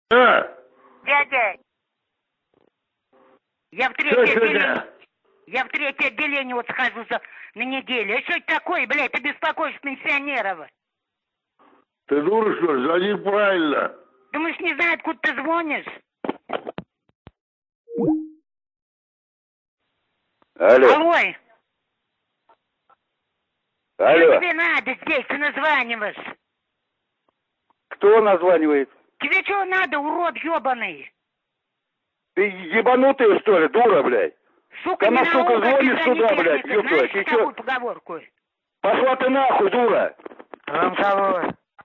А? Дядя, я в третье отделение вот схожу на неделю. А что это такое, блядь, ты беспокоишь пенсионеров? Ты дура, что ли? Звони правильно. Думаешь, не знаю, откуда ты звонишь? Алло. Алло. Алло. Что тебе надо здесь? Ты названиваешь. Кто названивает? Тебе что надо, урод ебаный? Ты ебанутая, что ли, дура, блядь? Сука, Ты не на, сука, наука, звонишь сюда, блядь, техника. ёпта. Знаешь Ты такую чё? поговорку? Пошла ты нахуй, дура. Вам кого?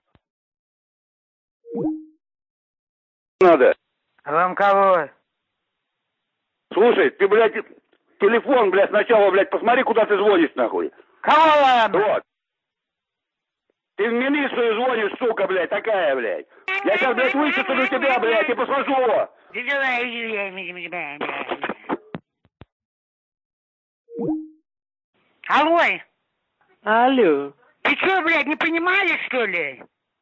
Надо. Вам кого? Слушай, ты, блядь, телефон, блядь, сначала, блядь, посмотри, куда ты звонишь, нахуй. Кого вам? Вот. Ты в милицию звонишь, сука, блядь, такая, блядь. Я сейчас, блядь, вычислю тебя, блядь, и посажу. Алло. Алло. Ты что, блядь, не понимаешь, что ли?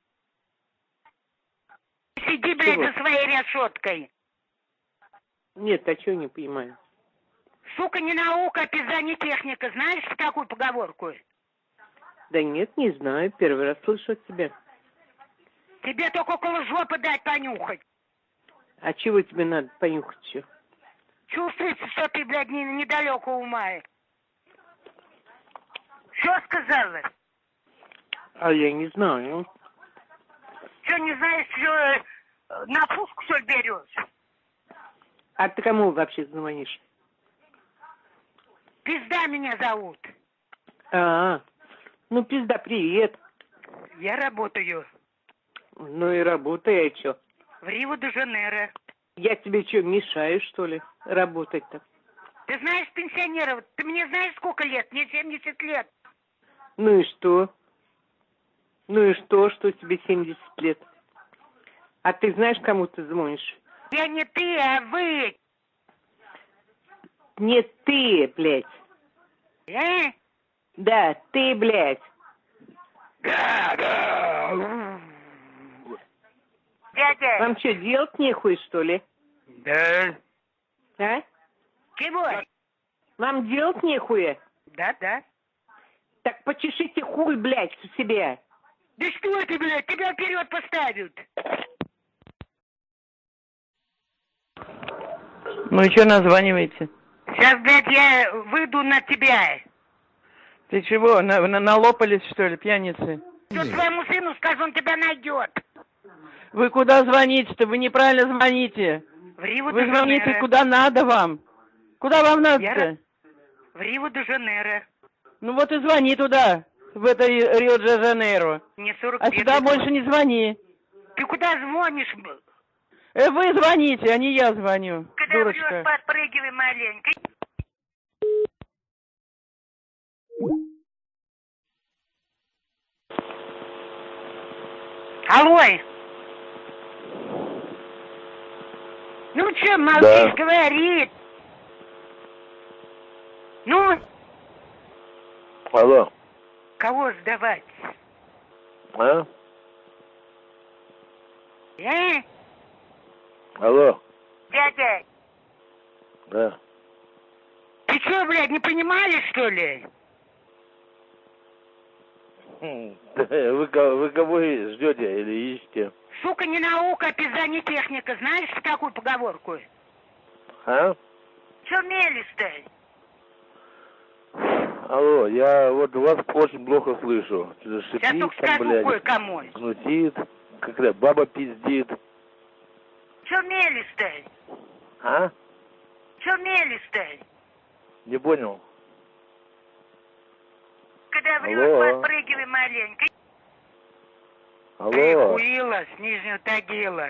Сиди, блядь, Чего? за своей решеткой. Нет, а чего не понимаю? Сука, не наука, а пизда, не техника. Знаешь такую поговорку? Да нет, не знаю. Первый раз слышу от тебя. Тебе только около жопы дать понюхать. А чего тебе надо понюхать все? Чувствуется, что ты, блядь, недалеко ума. Что сказала? А я не знаю. Что, не знаешь, что на пушку, что ли, берешь? А ты кому вообще звонишь? Пизда меня зовут. Ну пизда, привет. Я работаю Ну и работай, а чё? в Рио-де-Жанейро. Я тебе что, мешаю, что ли, работать-то? Ты знаешь пенсионеров? Ты мне знаешь, сколько лет? Мне 70 лет. Ну и что? Ну и что тебе 70 лет? А ты знаешь, кому ты звонишь? Я не ты, а вы. Не ты, блядь. Да, ты, блядь. Дядя. Вам что, делать нехуй, что ли? Да. А? Чего? Вам делать нехуя? Да. Так почешите хуй, блядь, у себя. Да что ты, блядь, тебя вперед поставят. Ну и что названиваете? Сейчас, блядь, я выйду на тебя. Ты чего, налопались, что ли, пьяницы? Что твоему сыну скажу, он тебя найдет. Вы куда звоните-то? Вы неправильно звоните. В Рио-де-Жанейро. Вы звоните куда надо вам. Куда вам надо-то? В Рио-де-Жанейро. Ну вот и звони туда, в это Рио-де-Жанейро. Мне 40 А лет. сюда больше не звони. Ты куда звонишь? Вы звоните, а не я звоню, Когда дурочка. врешь, подпрыгивай маленько. Алло. Ну что, молчишь, говорит. Ну? Алло. Кого сдавать? А? А? Алло. Дядя, Да. ты что, блядь, не понимаешь, что ли? Вы кого ждете или ищете? Сука, не наука, а пизда, не техника. Знаешь такую поговорку? А? Что мелешь-то? Алло, я вот вас очень плохо слышу. Шипит, Сейчас только там, скажу блядь, кое-кому. гнусит, когда баба пиздит. Что мелешь-то? А? Что мелешь-то? Не понял. Когда врешь, Алло. подпрыгивай маленько. Алло. Прихуила с Нижнего Тагила.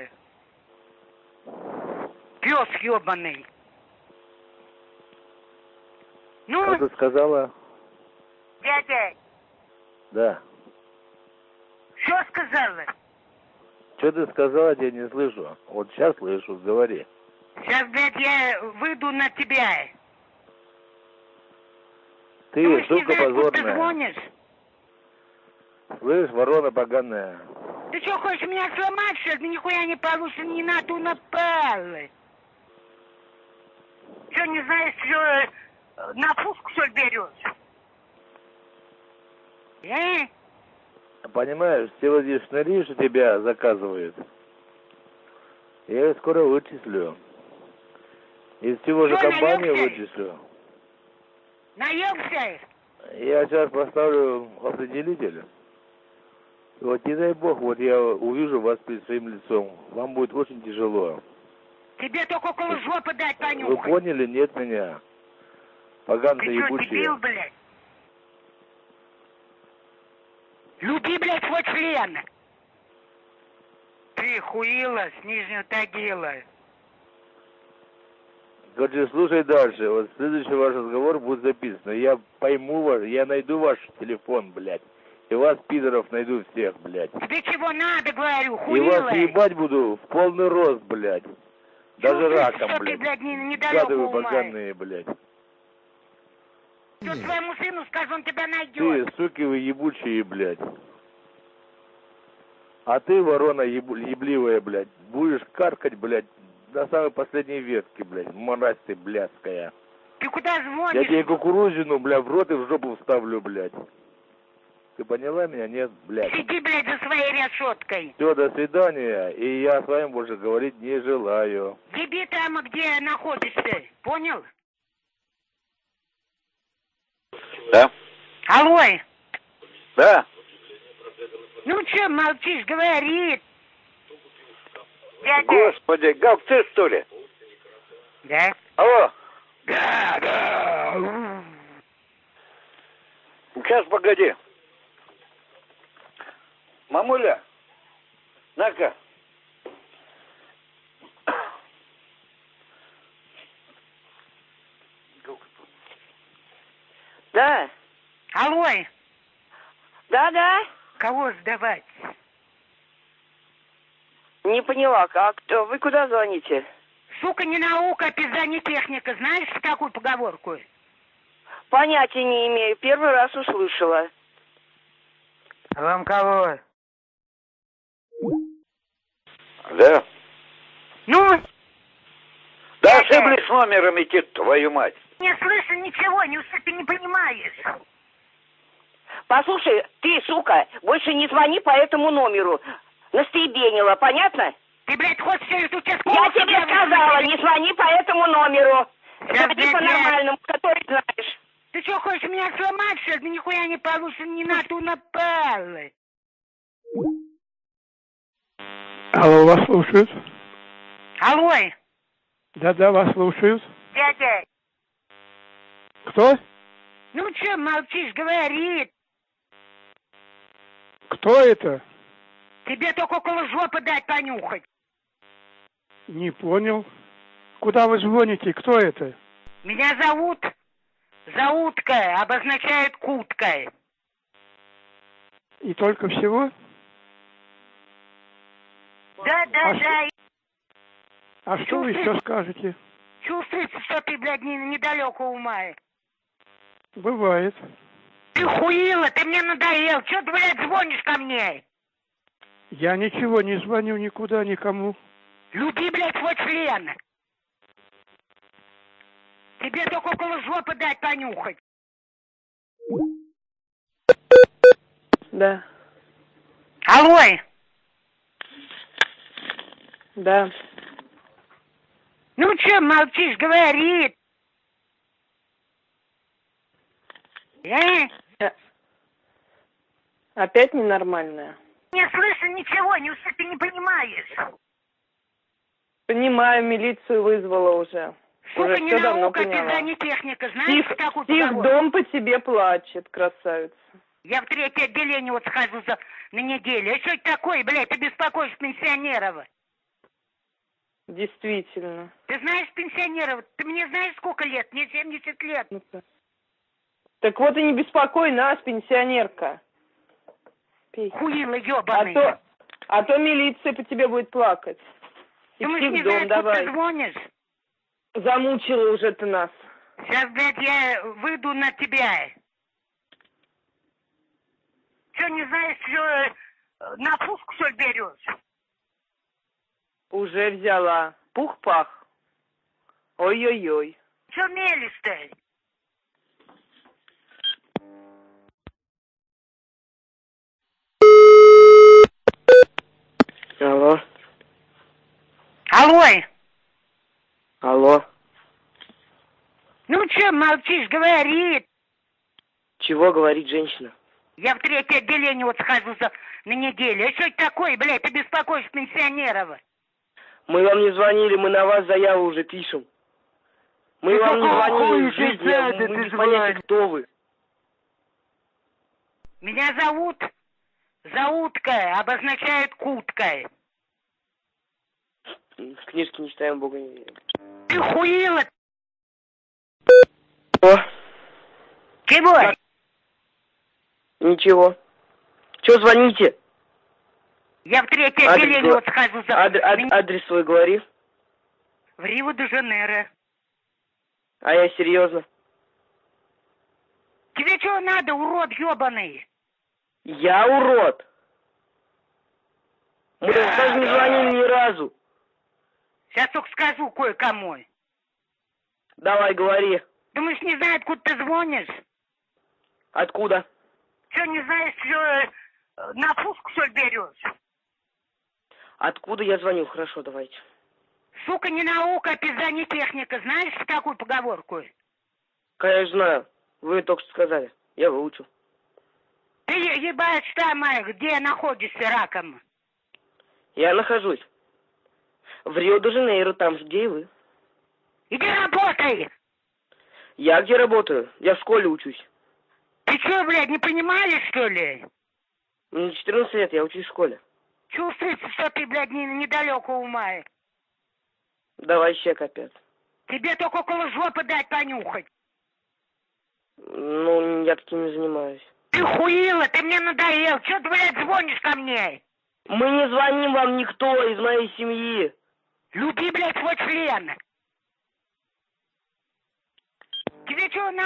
Пес ебаный. Ну, Что ты сказала? дядя, Да. что сказала? Что ты сказала, я не слышу. Вот сейчас слышу, говори. Сейчас, блядь, я выйду на тебя. Ты, Думаешь, не сука знаю, откуда ты позорная. звонишь? Слышь, ворона поганая. Ты что, хочешь меня сломать, что ли? Ты нихуя не получится, не на ту напал. Что, не знаешь, что на пушку, что ли, берешь? Понимаешь, все вот здесь шныри, что тебя заказывают. Я их скоро вычислю. Из всего же Что, компанию наёбся? вычислю. Наёбся? Я сейчас поставлю определитель. Вот не дай бог, вот я увижу вас перед своим лицом. Вам будет очень тяжело. Тебе только около жопы дать Вы понюхать. поняли? Нет меня. Поганцы Ты что, ебучие. дебил, блядь? Люби, блядь, свой член. Ты хуила с Нижнего Тагила. Короче, слушай дальше. Вот следующий ваш разговор будет записан. Я пойму ваш, я найду ваш телефон, блядь. И вас, пидоров, найду всех, блядь. Тебе чего надо, говорю, И хуила? вас ебать буду в полный рост, блядь. Даже Чувствуешь, раком, что ты, блядь. блядь, недалеко Гады вы ума? поганые, блядь. Что своему сыну скажу, он тебя найдет. Ты, суки вы ебучие, блядь. А ты, ворона ебливая, блядь, будешь каркать, блядь, до самой последней ветки, блядь. Мразь ты, блядская. Ты куда звонишь? Я тебе кукурузину, блядь, в рот и в жопу вставлю, блядь. Ты поняла меня? Нет, блядь. Сиди, блядь, за своей решеткой. Все, до свидания. И я с вами больше говорить не желаю. Еби там, где находишься. Понял? Да? Алло. Да? Ну что молчишь, говорит. Дядя. Господи, Гав, ты что ли? Да? Алло, Да. сейчас погоди. Мамуля, на-ка. Да, Алло. да. Кого сдавать? Не поняла, а кто? Вы куда звоните? Сука, не наука, а пизда не техника. Знаешь такую поговорку? Понятия не имею, первый раз услышала. А вам кого? Да? Ну? Да ошиблись с номером идти, твою мать. Не слышу ничего, неужели ты не понимаешь? Послушай, ты, сука, больше не звони по этому номеру. Настребенила, понятно? Ты, блядь, хочешь через участковую? Я тебе сказала, не звони по этому номеру. Сейчас, Звони блядь, по-нормальному, который знаешь. Ты что, хочешь меня сломать, что ли? Ты нихуя не получится, не на ту напал. Алло, вас слушают. Алло, Да, вас слушают. дядя. Кто? Ну что молчишь, говорит. Кто это? Тебе только около жопы дать понюхать. Не понял. Куда вы звоните? Кто это? Меня зовут Заутка, обозначает кутка. И только всего? Да. А что вы еще скажете? Чувствуется, что ты, блядь, недалеко ума. Бывает. Ты хуила, ты мне надоел. Чё ты, блядь, звонишь ко мне? Я ничего не звоню никуда никому. Люби, блядь, свой член. Тебе только около жопы дать понюхать. Да, Алло, да. ну чё молчишь, говорит. Опять ненормальная. Не слышу ничего, неужели ты не понимаешь? Понимаю, милицию вызвала уже. Сука, Уже не все давно наука, поняла. пизда, не техника. Знаешь, такую Стив поговорку? дом по тебе плачет, красавица. Я в третье отделение вот схожу на неделю. А что это такое, блядь, ты беспокоишь пенсионеров? Действительно. Ты знаешь пенсионеров? Ты мне знаешь, сколько лет? Мне 70 лет. Так вот и не беспокой нас, пенсионерка. Пей. Хуила ебаный. А то милиция по тебе будет плакать. И Думаешь, не в дом знаю, откуда давай. ты звонишь? Замучила уже ты нас. Сейчас, блядь, я выйду на тебя. Что, не знаешь, что На пушку, что ли, берешь? Уже взяла. Пух-пах. Ой-ой-ой. Че мелешь-то? Алло. Алло. Алло. Ну че молчишь, говори. Чего говорит женщина? Я в 3-е отделение вот схожу на неделю. А что это такое, блядь, ты беспокоишь пенсионеров? Мы вам не звонили, мы на вас заяву уже пишем. Мы вам не звонили в жизни, мы без понятия, кто вы. Меня зовут Зауткая, обозначает куткой. Книжки не читаем, Бога не верим. Ты хуила? О, Чего? ничего. Чё звоните? Я в 3-е отделение вот схожу Адрес свой говори. В Рио-де-Жанейро. А я серьезно. Тебе что надо, урод ёбаный? Я урод. Мы даже не звонили ни разу. Сейчас только скажу кое-кому. Давай, говори. Думаешь, не знаю, откуда ты звонишь? Откуда? Что, не знаешь, что на пушку, что ли, берешь? Откуда я звоню? Хорошо, давайте. Сука, не наука, а пизда не техника. Знаешь такую поговорку? Конечно знаю. Вы только что сказали. Я выучил. Ты ебать там, где находишься раком? Я нахожусь в Рио-де-Жанейро, там же, где и вы. Иди работай! Я где работаю? Я в школе учусь. Ты что, блядь, не понимаешь, что ли? Мне 14 лет, я учусь в школе. Чувствуется, что ты, блядь, недалеко ума. Давай чек опять. Тебе только около жопы дать понюхать. Ну, я таким не занимаюсь. Ты хуила, ты мне надоел. Чё ты, блядь, звонишь ко мне? Мы не звоним вам никто из моей семьи. Люби, блядь, свой член. Тебе чё надо?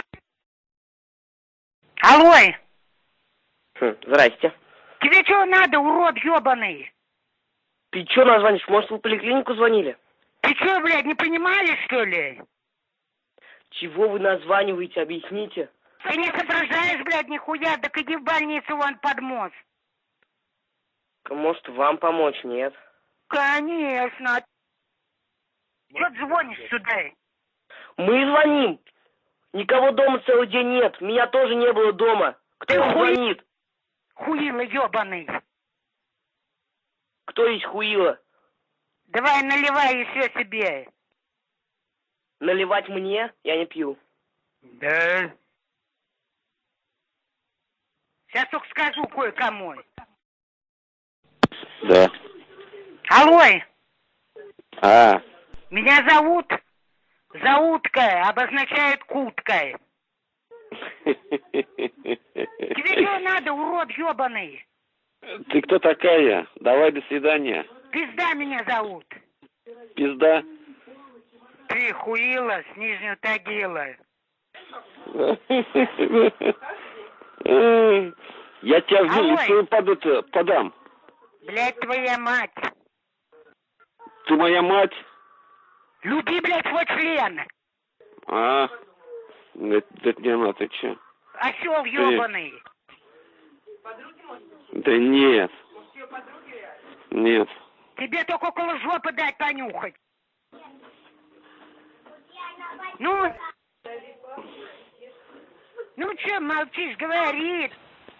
Алло. Здрасте. Тебе чё надо, урод ёбаный? Ты чё названишь? Может, вы в поликлинику звонили? Ты чё, блядь, не понимали, что ли? Чего вы названиваете, объясните? Ты не соображаешь, блядь, нихуя, так иди в больницу вон под мост. Может, вам помочь, нет? Конечно. Чё ты звонишь сюда? Мы звоним. Никого дома целый день нет. Меня тоже не было дома. Кто Ты вам звонит? Хуила ёбаный. Кто есть хуила? Давай наливай еще себе. Наливать мне? Я не пью. Да. Сейчас только скажу кое-кому. Да. Алло. А, Меня зовут Зауткая, обозначает куткой. Тебе что надо, урод ёбаный? ты кто такая? Давай, до свидания. Пизда меня зовут. Пизда. Ты хуила с Нижнего Тагила. Я тебя в Алло. милицию подам. Блядь, твоя мать. Ты моя мать? Люби, блядь, свой член. А, это не она, ты че? Осёл ёбаный. Да нет. Нет. Тебе только около жопы дать понюхать. Ну чё молчишь, говори.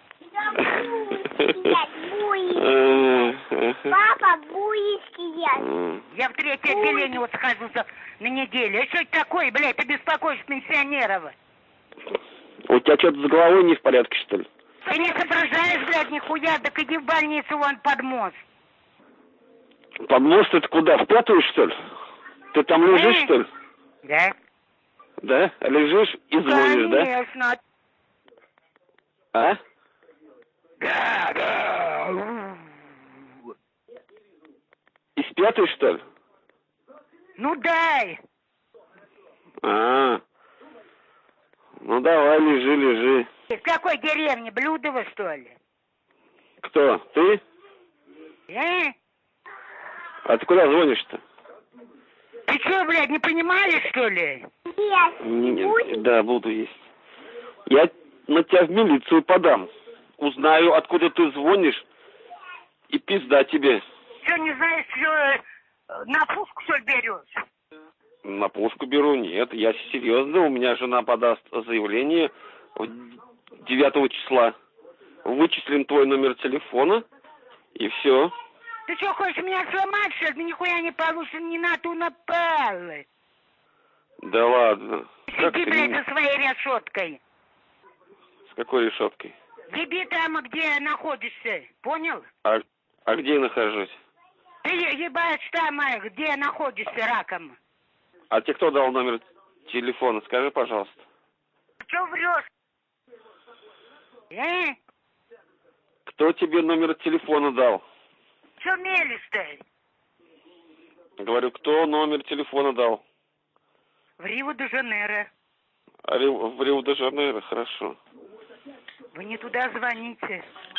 Папа будет съесть. Я в 3-е отделение вот схожу на неделю. А что это такое, блядь, ты беспокоишь пенсионеров? У тебя что-то с головой не в порядке, что ли? Ты не соображаешь, блядь, нихуя, так иди в больницу вон под мост. Под мост это куда? В 5-ю, что ли? Ты там лежишь, что ли? Да. Да? Лежишь и звонишь, да? Конечно. А? Да. Из 5-й, что ли? Ну дай. А, ну давай, лежи. Из какой деревни? Блудово, что ли? Кто? Ты? А ты куда звонишь-то? Ты что, блядь, не понимаешь, что ли? Есть. Да, буду есть. Я на тебя в милицию подам. Узнаю, откуда ты звонишь, и пизда тебе. Что, не знаешь, что на пушку, что ли, берешь? На пушку беру? Нет, я серьезно. У меня жена подаст заявление 9 числа. Вычислим твой номер телефона, и все. Ты что, хочешь меня сломать, что ли? Ты нихуя не получишь, ни на ту напал. Да ладно. Сиди, блядь, за своей решеткой. С какой решеткой? Еби там, где находишься, понял? А где я нахожусь? Ты ебаешь там, где находишься раком. А тебе кто дал номер телефона? Скажи, пожалуйста. Что врешь? Кто тебе номер телефона дал? Что мелешь-то? Говорю, кто номер телефона дал? В Рио-де-Жанейро. В Рио-де-Жанейро, хорошо. Вы не туда звоните.